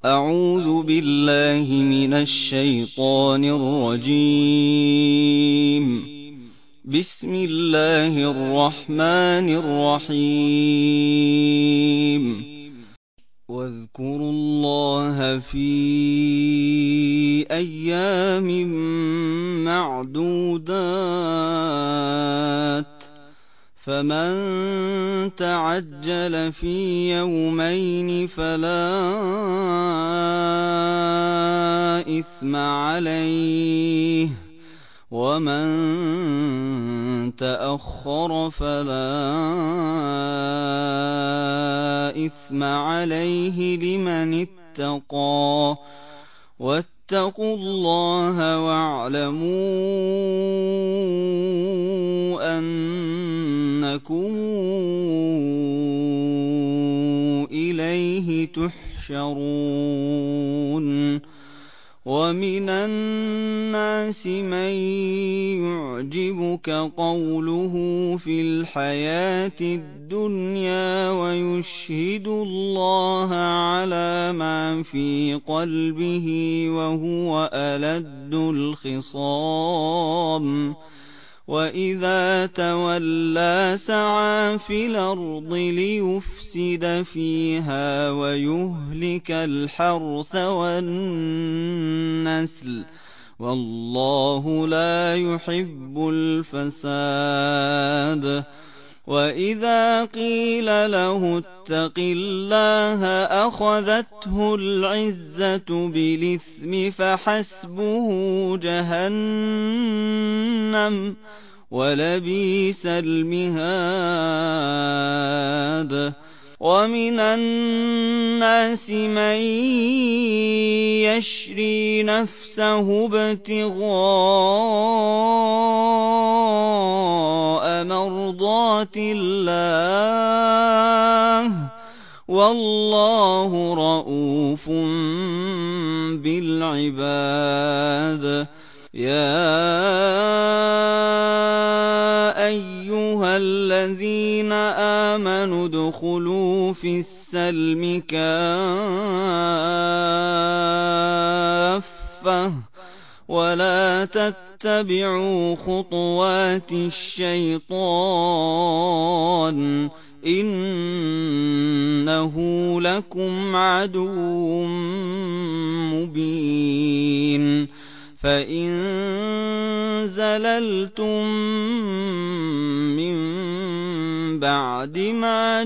أعوذ بالله من الشيطان الرجيم. بسم الله الرحمن الرحيم. واذكروا الله في أيام معدودات، فمن تعجل في يومين فلا إثم عليه، ومن تأخر فلا إثم عليه لمن اتقى. واتقوا الله واعلموا أنكم إليه تحشرون. ومن الناس من يعجبك قوله في الحياة الدنيا ويشهد الله على ما في قلبه وهو ألد الخصام. وإذا تولى سعى في الأرض ليفسد فيها ويهلك الحرث والنسل، والله لا يحب الفساد. وإذا قيل له اتق الله أخذته العزة بالإثم فحسبه جهنم ولبئس المهاد. ومن الناس من يشري نفسه ابتغاء مرضات الله، والله رؤوف بالعباد. يا أيها الذين آمنوا ادخلوا في السلم كافة ولا تتبعوا خطوات الشيطان، إنه لكم عدو مبين. فإن زللتم من بعد ما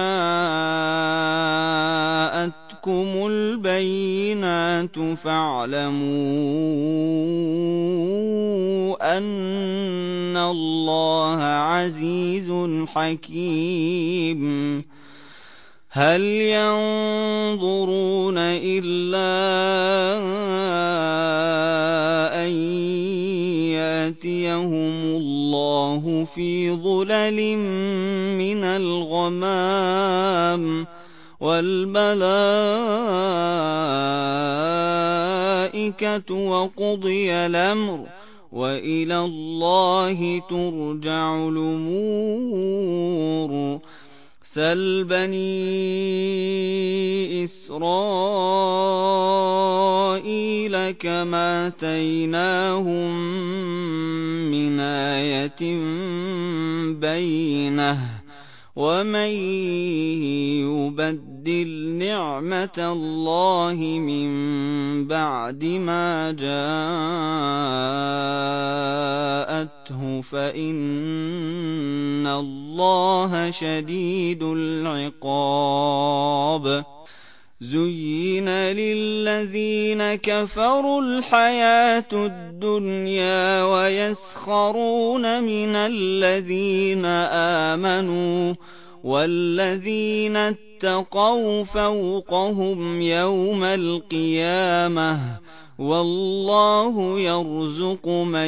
جاءتكم البينات فاعلموا أن الله عزيز حكيم. هل ينظرون إلا أن يأتيهم الله في ظلل من الغمام والملائكة وقضي الأمر وإلى الله ترجع الأمور. سل بني إسرائيل كم آتيناهم من آية بينة، ومن يبدل نعمة الله من بعد ما جاءته فإن الله شديد العقاب. زين للذين كفروا الحياة الدنيا ويسخرون من الذين آمنوا، والذين اتقوا فوقهم يوم القيامة، والله يرزق من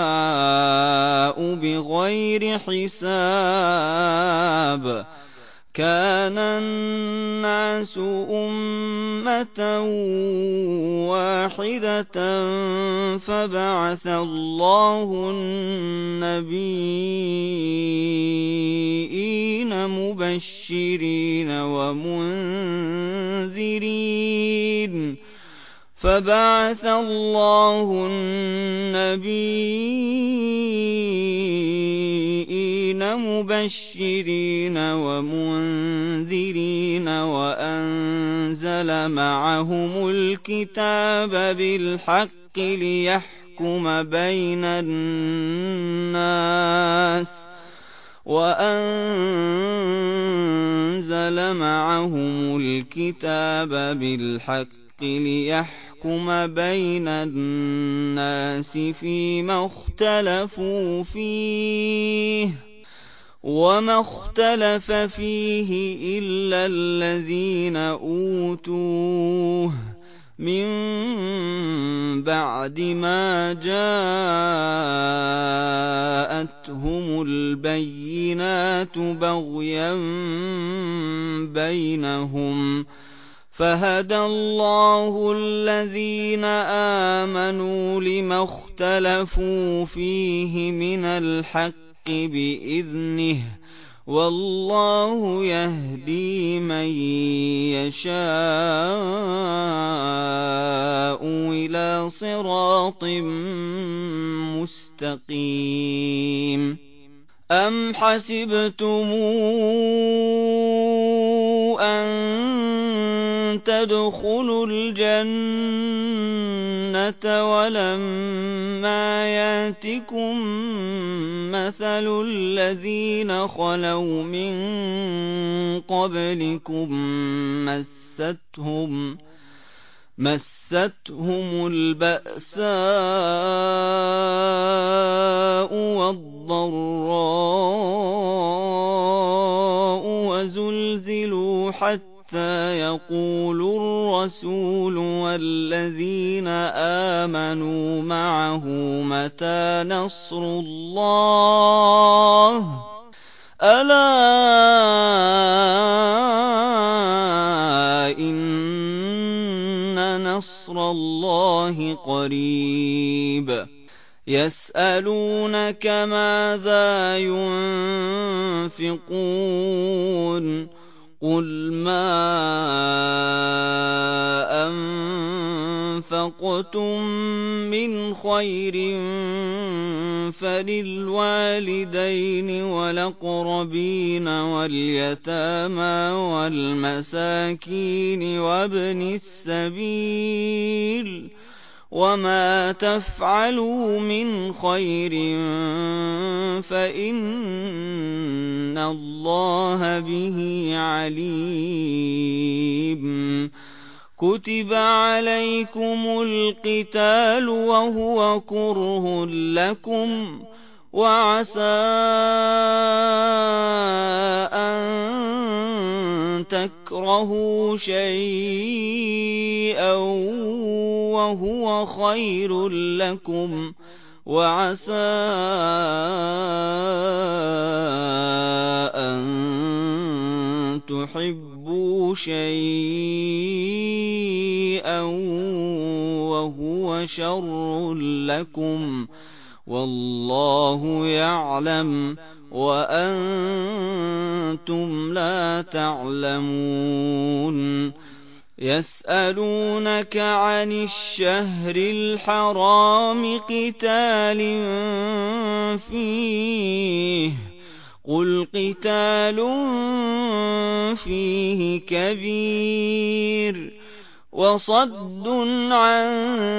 يشاء بغير حساب. كان الناس أمة واحدة فبعث الله النبيين مبشرين ومنذرين وأنزل معهم الكتاب بالحق ليحكم بين الناس فيما اختلفوا فيه وما اختلف فيه إلا الذين أوتوه من بعد ما جاءتهم البينات بغيا بينهم فهدى الله الذين آمنوا لما اختلفوا فيه من الحق بإذنه والله يهدي من يشاء إلى صراط مستقيم أم حسبتم أن تدخلوا الجنة ولما ياتكم مثل الذين خلوا من قبلكم مستهم البأساء والضراء وزلزلوا حتى يقول الرسول والذين آمنوا معه متى نصر الله ألا إن نصر الله قريب يسألونك ماذا ينفقون قل ما أنفقتم من خير فللوالدين والأقربين واليتامى والمساكين وابن السبيل وما تفعلوا من خير فإن الله به عليم كتب عليكم القتال وهو كره لكم وعسى أن تكرهوا شيئا وهو خير لكم وعسى أن تحبوا شيئا وهو شر لكم والله يعلم وأنتم لا تعلمون يسألونك عن الشهر الحرام قتال فيه قل قتال فيه كبير وصد عن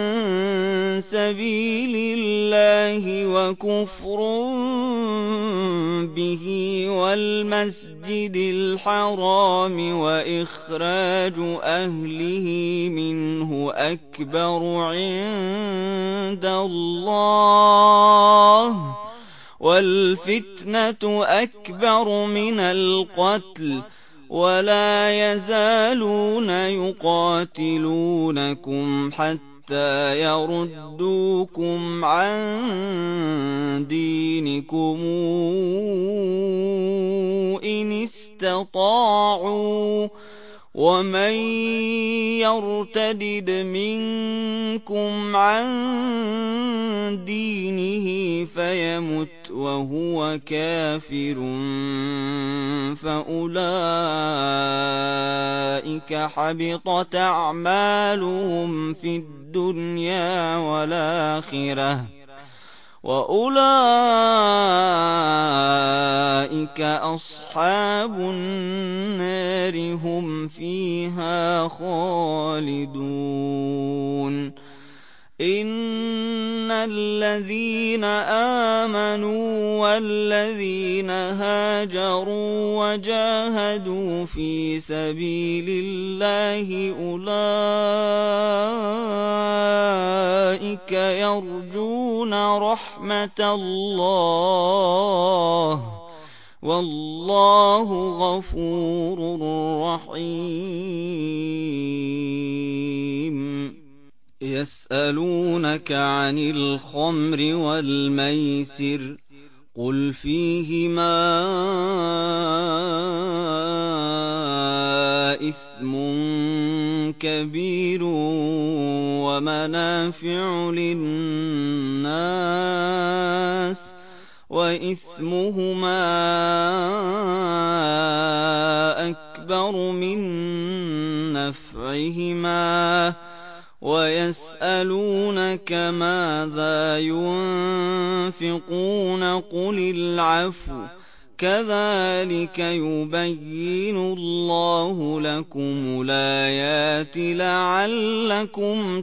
سبيل الله وكفر به والمسجد الحرام وإخراج أهله منه أكبر عند الله والفتنة أكبر من القتل ولا يزالون يقاتلونكم حتى حتى يردوكم عن دينكم إن استطاعوا ومن يرتدد منكم عن دينه فيمت وهو كافر فأولئك حبطت أعمالهم في الدنيا والآخرة وأولئك أصحاب النار هم فيها خالدون إن الذين آمنوا والذين هاجروا وجاهدوا في سبيل الله أولئك يرجون رحمة الله والله غفور رحيم يسألونك عن الخمر والميسر قل فيهما إثم كبير ومنافع للناس وإثمهما أكبر من نفعهما ويسألونك ماذا ينفقون قل العفو كذلك يبين الله لكم الآيات لعلكم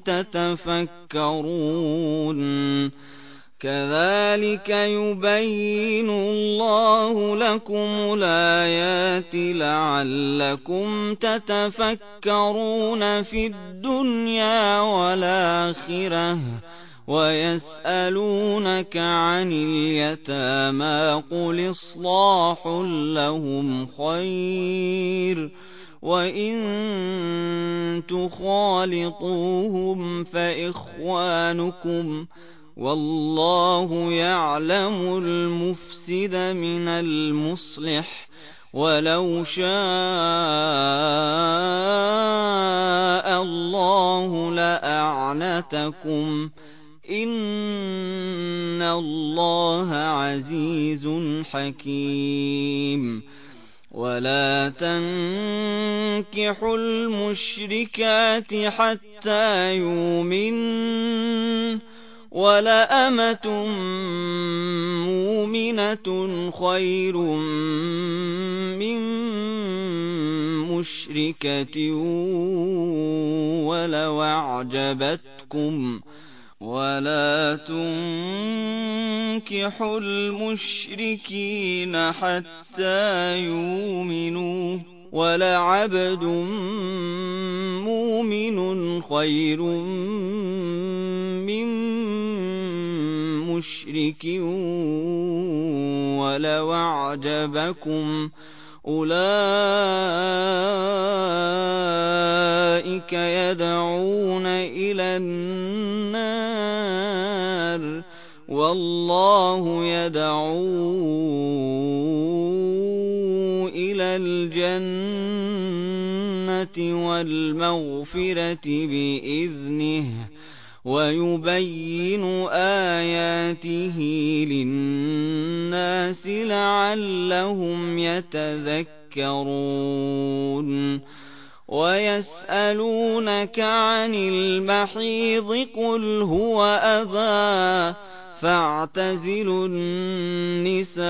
تتفكرون كذلك يبين الله لكم الآيات لعلكم تتفكرون في الدنيا والآخرة ويسألونك عن اليتامى قل إصلاح لهم خير وإن تخالطوهم فإخوانكم والله يعلم المفسد من المصلح ولو شاء الله لأعنتكم إن الله عزيز حكيم ولا تنكحوا المشركات حتى يؤمنوا ولأمة مؤمنة خير من مشركة ولو أعجبتكم ولا تنكحوا المشركين حتى يؤمنوا ولعبد مؤمن خير من مشرك ولو أعجبكم أولئك يدعون إلى النار والله يدعو إلى الجنة والمغفرة بإذنه ويبين آياته للناس لعلهم يتذكرون ويسألونك عن المحيض قل هو أذى فاعتزلوا النساء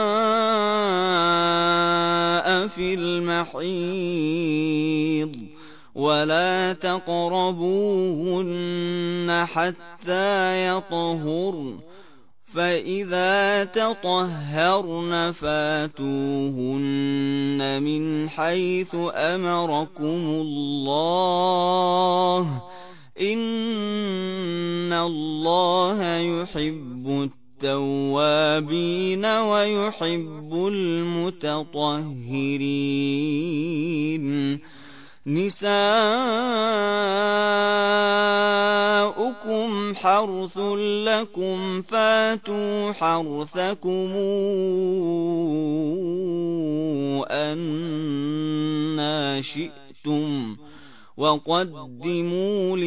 في المحيض ولا تقربوهن حتى يطهرن فإذا تطهرن فاتوهن من حيث أمركم الله إن الله يحب التوابين ويحب المتطهرين نساؤكم نساؤكم حرث لكم فاتوا حرثكم أنى شئتم وقدموا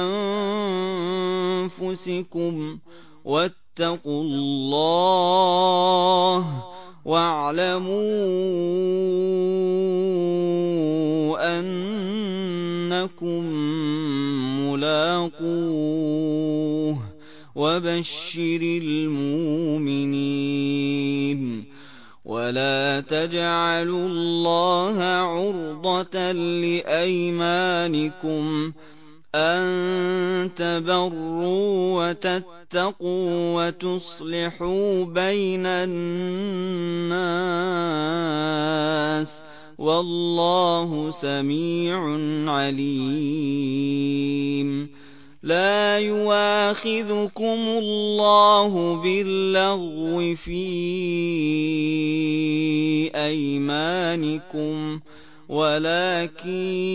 لأنفسكم واتقوا الله واعلموا أنكم ملاقوه وبشر المؤمنين. ولا تجعلوا الله عرضة لأيمانكم أن تبروا وتتقوا وتصلحوا بين الناس والله سميع عليم. لا يؤاخذكم الله باللغو في أيمانكم ولكن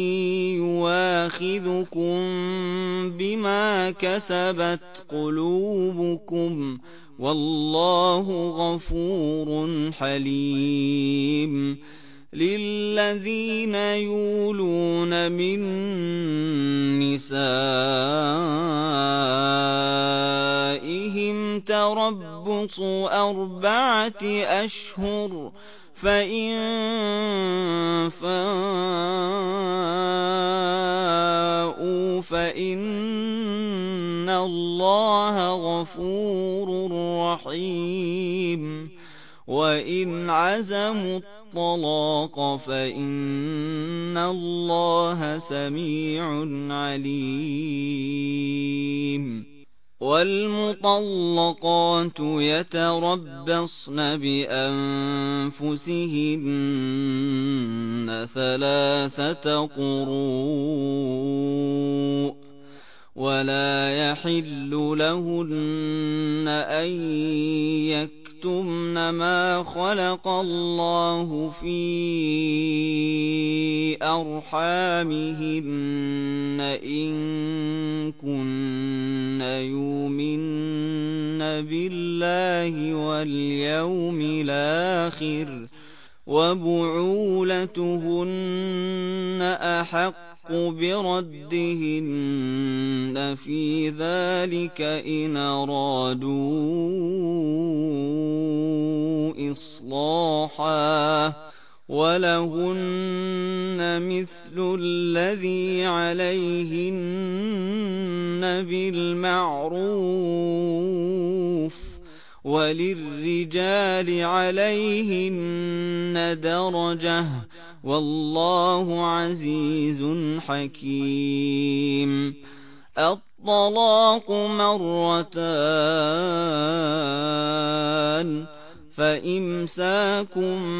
يؤاخذكم بما كسبت قلوبكم والله غفور حليم. للذين يولون من نسائهم تربص 4 أشهر فإن فاءوا فإن الله غفور رحيم. وإن عزموا الطلاق فإن الله سميع عليم. والمطلقات يتربصن بأنفسهن 3 قروء ولا يحل لهن أن يكتمن ما خلق الله في أرحامهن إن كن يؤمن بالله واليوم الآخر وبعولتهن أحق بردهن في ذلك إن أرادوا إصلاحا ولهن مثل الذي عليهن بالمعروف وللرجال عليهن درجة والله عزيز حكيم. الطلاق 2 فإمساك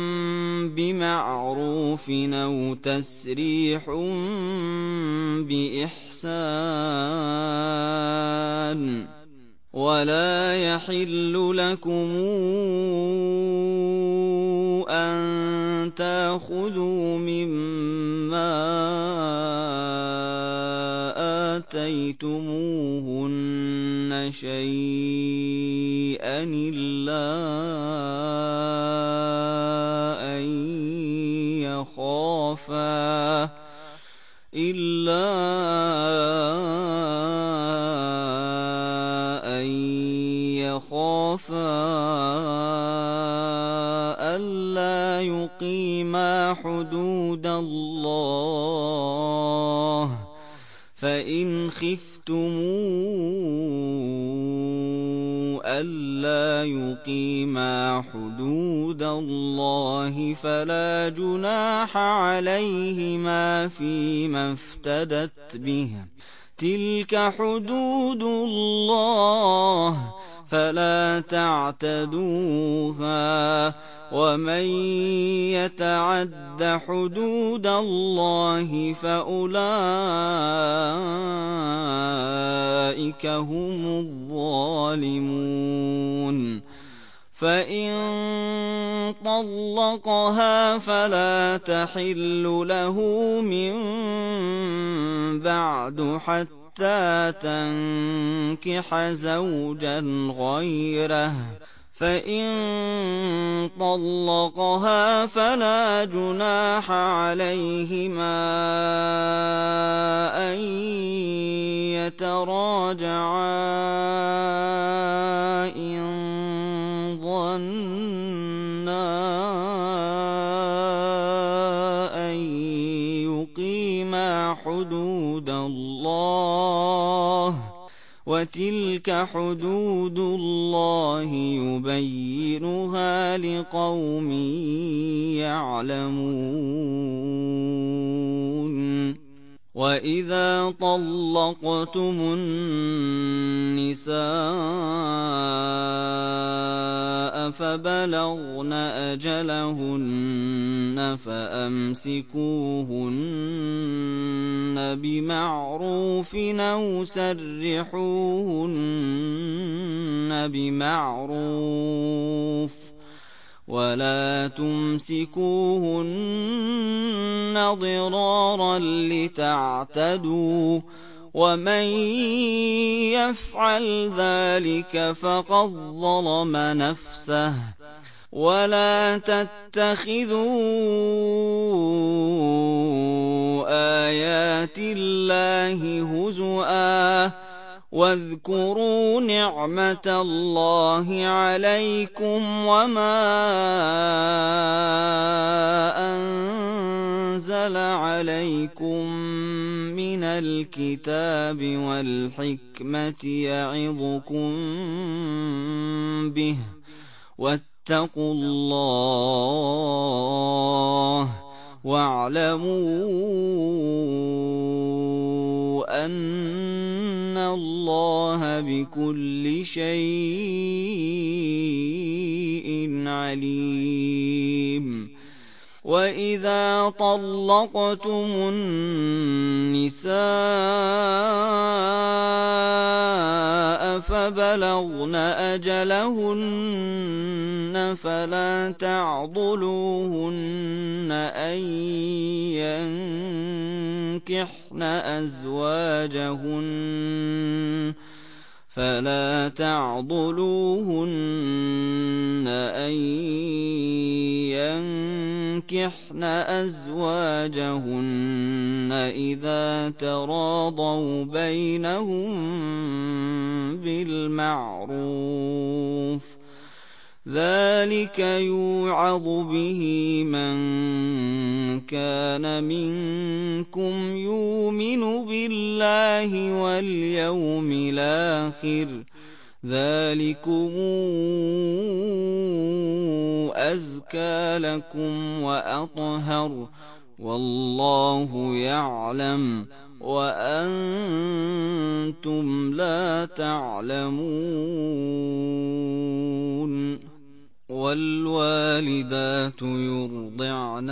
بمعروف أو تسريح بإحسان. ولا يحل لكم أن تأخذوا مما آتيتموهن شيئا إلا أن يخافا ألا يقيما حدود الله فإن خفتم ألا يقيما حدود الله فلا جناح عليهما فيما افتدت به تلك حدود الله فلا تعتدوها ومن يتعد حدود الله فأولئك هم الظالمون. فإن طلقها فلا تحل له من بعد حتى حتى تنكح زوجا غيره، فإن طلقها فلا جناح عليهما أن يتراجعا إن ظنا أن يقيما حدود الله، وتلك حدود الله يبينها لقوم يعلمون. وإذا طلقتم النساء فبلغن أجلهن فأمسكوهن بمعروف أو سرحوهن بمعروف، ولا تمسكوهن ضرارا لتعتدوا، ومن يفعل ذلك فقد ظلم نفسه. ولا تتخذوا آيات الله هزؤا، واذكروا نعمة الله عليكم وما أنزل عليكم من الكتاب والحكمة يعظكم به، واتقوا الله واعلموا أن الله بكل شيء عليم. وإذا طلقتم النساء فبلغن أجلهن فلا تعضلوهن أن ينكحن أزواجهن إذا تراضوا بينهم بالمعروف، ذلك يوعظ به من كان منكم يؤمن بالله واليوم الآخر، ذلكم أزكى لكم وأطهر، والله يعلم وأنتم لا تعلمون. والوالدات يرضعن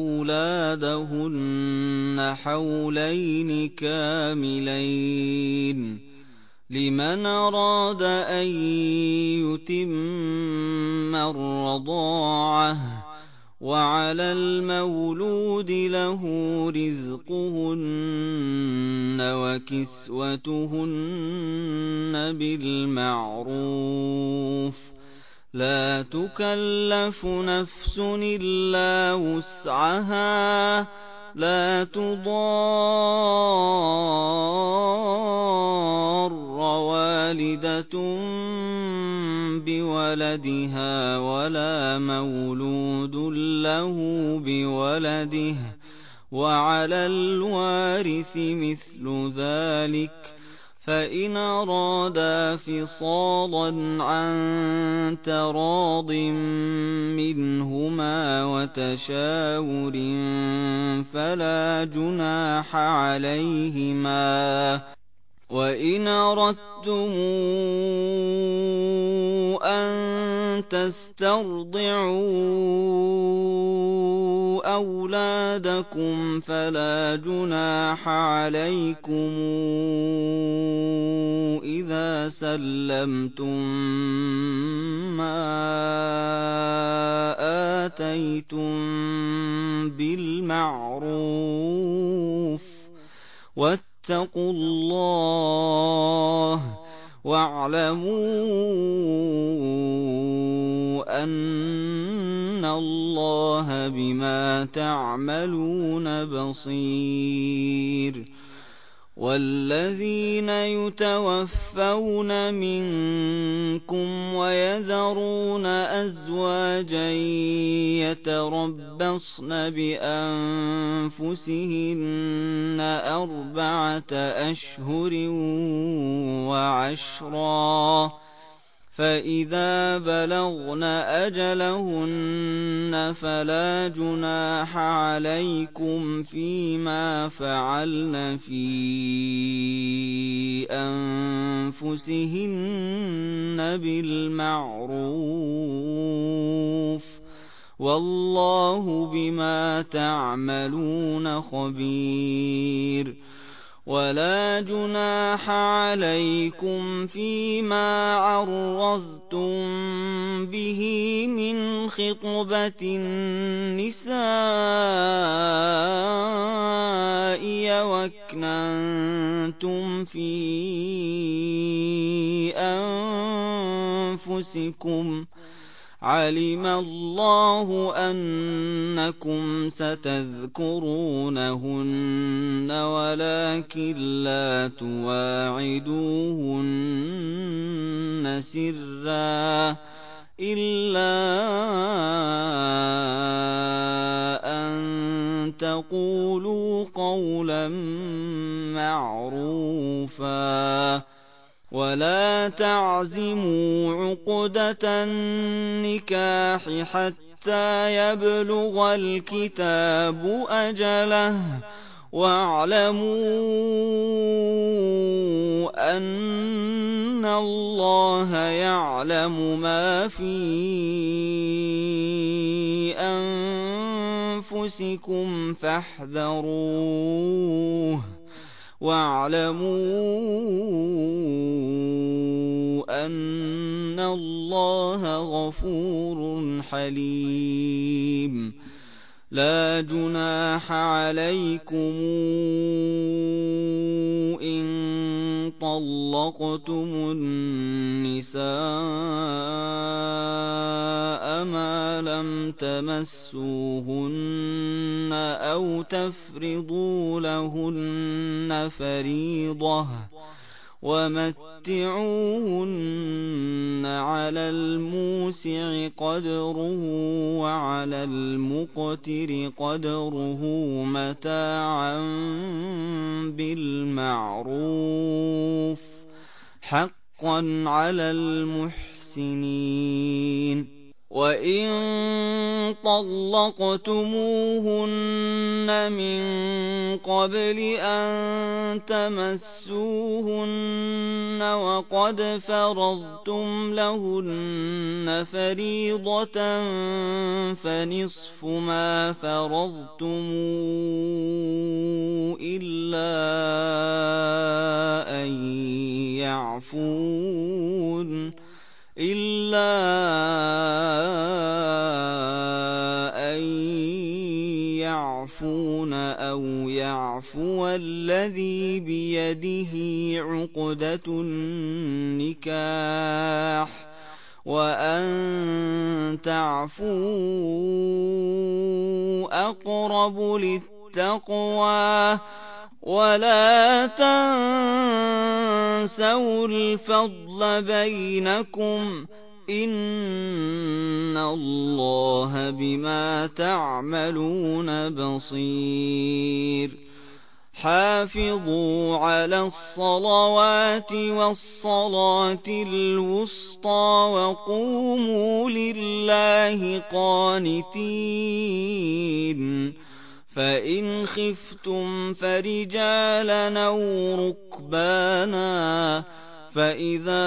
أولادهن حولين كاملين لمن أراد أن يتم الرضاعة، وعلى المولود له رزقهن وكسوتهن بالمعروف، لا تكلف نفس إلا وسعها، لا تضار والدة بولدها ولا مولود له بولده، وعلى الوارث مثل ذلك، فإن أرادا فصالا عن تراض منهما وتشاور فلا جناح عليهما. وإن أردتم أن تسترضعوا أولادكم فلا جناح عليكم إذا سلمتم ما آتيتم بالمعروف، واتقوا الله واعلموا أن الله بما تعملون بصير. والذين يتوفون منكم ويذرون أزواجا يتربصن بأنفسهن 4 أشهر وعشرا، فإذا بلغن أجلهن فلا جناح عليكم فيما فعلن في أنفسهن بالمعروف، والله بما تعملون خبير. ولا جناح عليكم فيما عرضتم به من خطبة النساء وأكننتم في أنفسكم، علم الله أنكم ستذكرونهن ولكن لا تواعدوهن سرا إلا أن تقولوا قولا معروفا. ولا تعزموا عقدة النكاح حتى يبلغ الكتاب أجله، واعلموا أن الله يعلم ما في أنفسكم فاحذروه، واعلموا أن الله غفور حليم. لا جناح عليكم إن طلقتم النساء ما لم تمسوهن أو تفرضوا لهن فريضة، ومتعوهن على الموسع قدره وعلى المقتر قدره متاعا بالمعروف، حقا على المحسنين. وإن طلقتموهن من قبل أن تمسوهن وقد فرضتم لهن فريضة فنصف ما فرضتم إلا أن يعفون أو يعفو الذي بيده عقدة النكاح، وأن تعفوا أقرب للتقوى، ولا تنسوا الفضل بينكم، إن الله بما تعملون بصير. حافظوا على الصلوات والصلاة الوسطى وقوموا لله قانتين. فإن خفتم فرجالا أو ركبانا، فإذا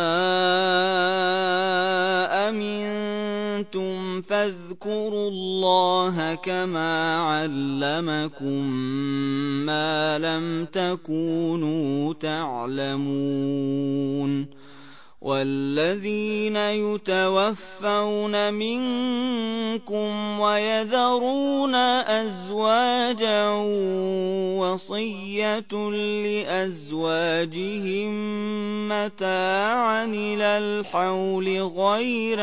أمنتم فاذكروا الله كما علمكم ما لم تكونوا تعلمون. والذين يتوفون منكم ويذرون أزواجا وصية لأزواجهم متاعا إلى الحول غير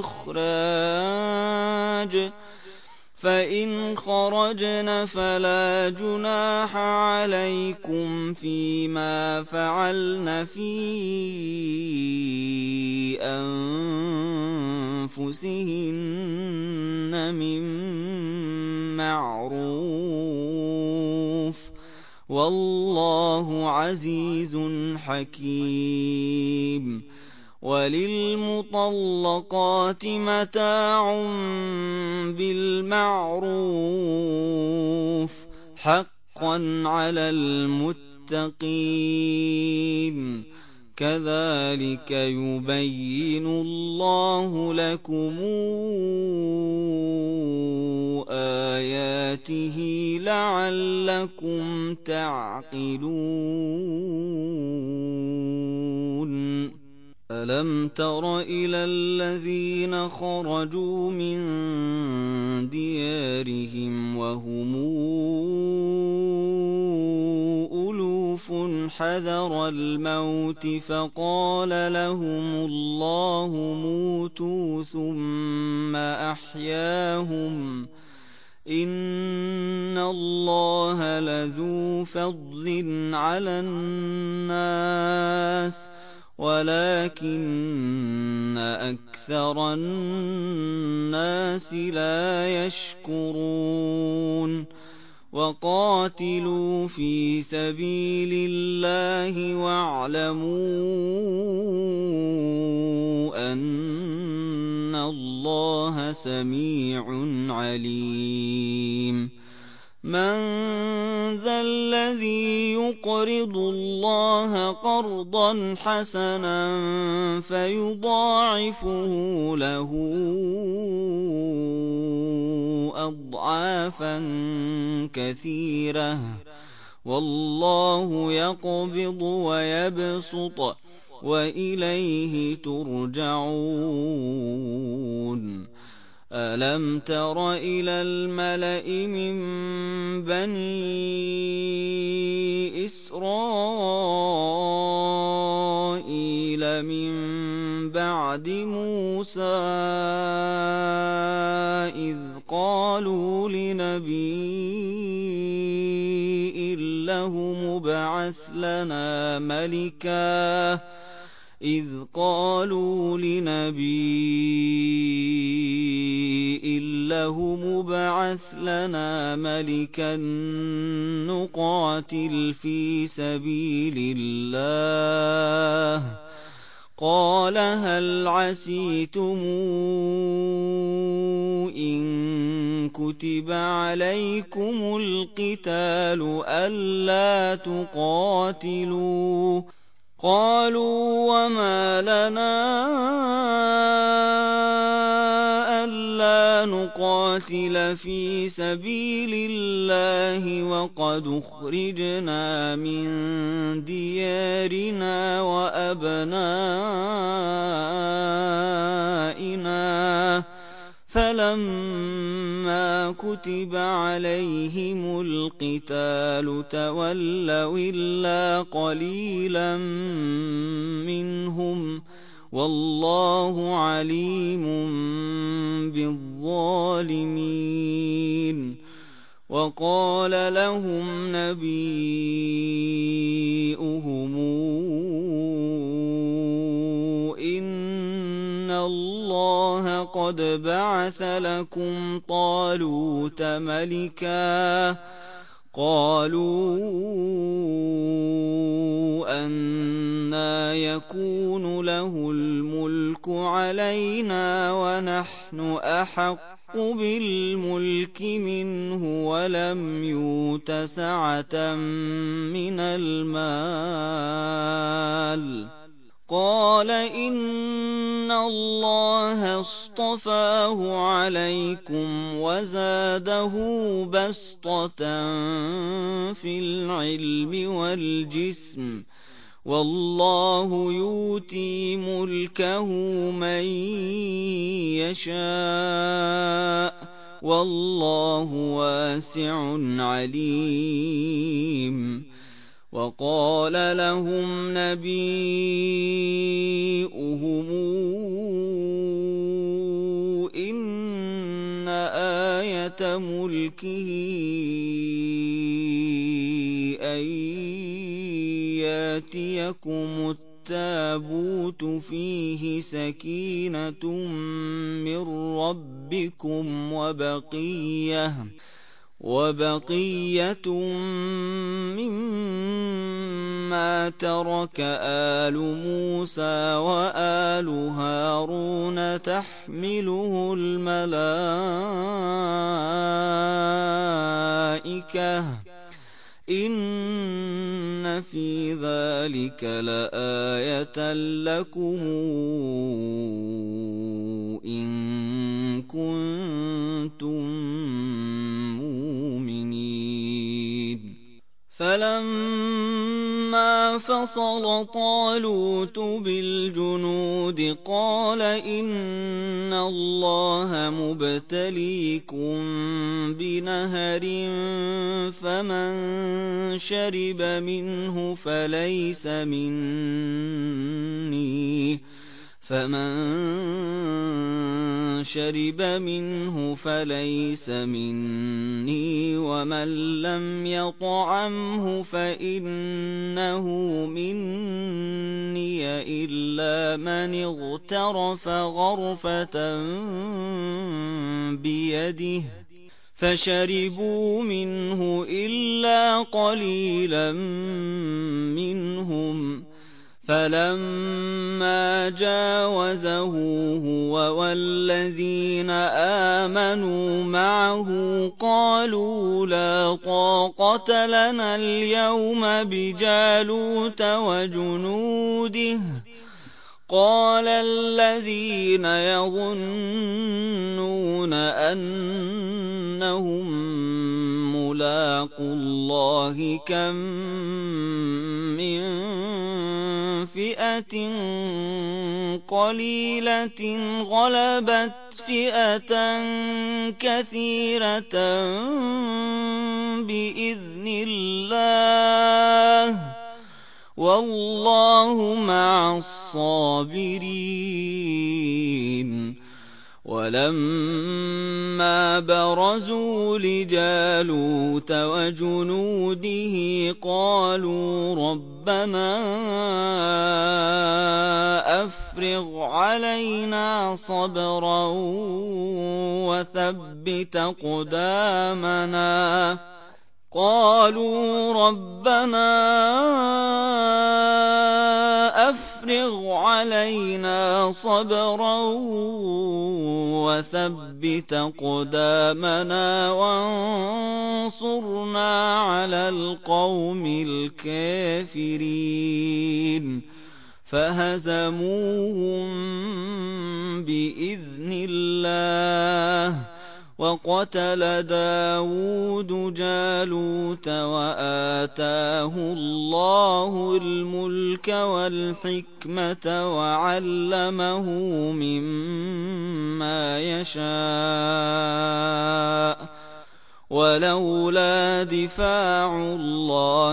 إخراج، فإن خرجن فلا جناح عليكم فيما فعلن في أنفسهن من معروف، والله عزيز حكيم. وللمطلقات متاع بالمعروف حقا على المتقين، كذلك يبين الله لكم آياته لعلكم تعقلون. ألم تر إلى الذين خرجوا من ديارهم وهم ألوف حذر الموت فقال لهم الله موتوا ثم أحياهم، إن الله لذو فضل على الناس ولكن أكثر الناس لا يشكرون. وقاتلوا في سبيل الله واعلموا أن الله سميع عليم. من ذا الذي يقرض الله قرضا حسنا فيضاعفه له أضعافا كثيرة، والله يقبض ويبسط وإليه ترجعون. ألم تر إلى الملأ من بني إسرائيل من بعد موسى إذ قالوا لنبي له مبعث لنا ملكا نقاتل في سبيل الله، قال هل عسيتم إن كتب عليكم القتال ألا تقاتلوا؟ قالوا وما لنا ألا نقاتل في سبيل الله وقد أخرجنا من ديارنا وأبنائنا، فلما كتب عليهم القتال تولوا إلا قليلا منهم، والله عليم بالظالمين. وقال لهم نبيؤهم إن الله قد بعث لكم طالوت ملكا، قالوا أنى يكون له الملك علينا ونحن أحق بالملك منه ولم يؤت سعة من المال. قال إن الله اصطفاه عليكم وزاده بسطة في العلم والجسم والله يؤتي ملكه من يشاء والله واسع عليم. وقال لهم نبيؤهم إن آية ملكه أن يأتيكم التابوت فيه سكينة من ربكم وبقية مما ترك آل موسى وآل هارون تحمله الملائكة إن في ذلك لآية لكم إن كنتم مؤمنين. فلما فصل طالوت بالجنود قال إن الله مبتليكم بنهر فمن شرب منه فليس مني ومن لم يطعمه فإنه مني إلا من اغترف غرفة بيده فشربوا منه إلا قليلا منهم. فلما جاوزه هو والذين آمنوا معه قالوا لا طاقة لنا اليوم بجالوت وجنوده. قال الذين يظنون أنهم ملاقو الله كم من فئة قليلة غلبت فئة كثيرة بإذن الله والله مع الصابرين. ولما برزوا لجالوت وجنوده قالوا ربنا أفرغ علينا صبرا وثبت أقدامنا وانصرنا على القوم الكافرين. فهزموهم بإذن الله. وقتل داود جالوت وآتاه الله الملك والحكمة وعلمه مما يشاء ولولا دفاع الله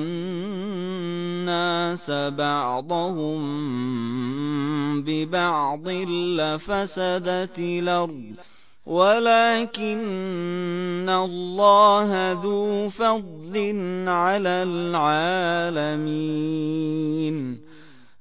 الناس بعضهم ببعض لفسدت الأرض ولكن الله ذو فضل على العالمين.